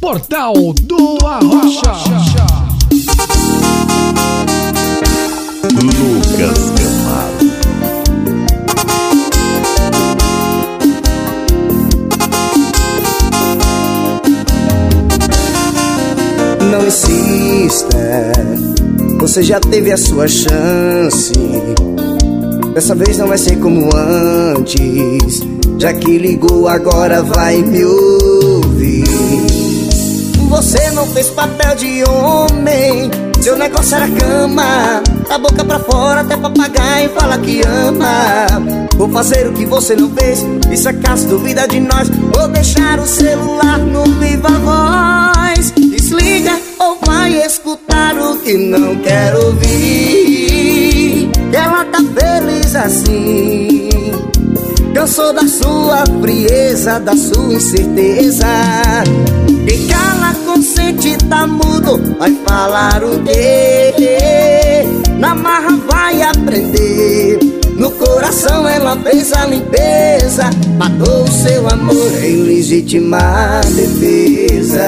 Portal do Arrocha. Lucas Camargo. Não insista, você já teve a sua chance. Dessa vez não vai ser como antes. Já que ligou, agora vai me ouvir. Você não fez papel de homem, seu negócio era cama. Da boca pra fora até papagaio fala que ama. Vou fazer o que você não fez, e se acaso duvida de nós, vou deixar o celular no viva voz. Desliga ou vai escutar o que não quero ouvir. Que ela tá feliz assim. Cansou da sua frieza, da sua incerteza. Quem cala consente tá mudo, vai falar o quê? Na marra vai aprender. No coração ela fez a limpeza, matou o seu amor em legítima defesa.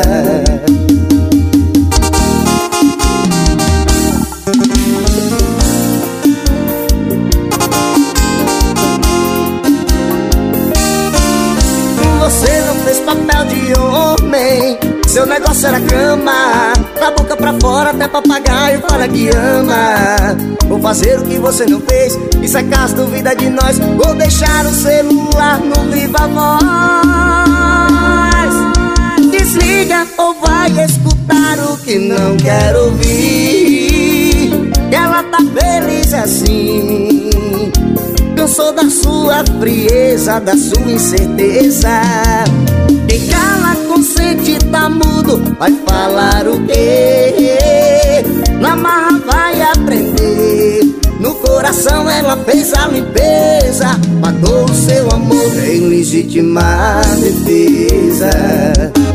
Você não fez papel de homem, seu negócio era cama. Da boca pra fora até papagaio fala que ama. Vou fazer o que você não fez, e se acaso duvida de nós, vou deixar o celular no viva voz. Desliga ou vai escutar o que não quero ouvir. Que ela tá feliz assim. Cansou da sua frieza, da sua incerteza. Quem cala consente tá mudo, vai falar o quê? Na marra vai aprender. No coração ela fez a limpeza, matou o seu amor em legítima defesa.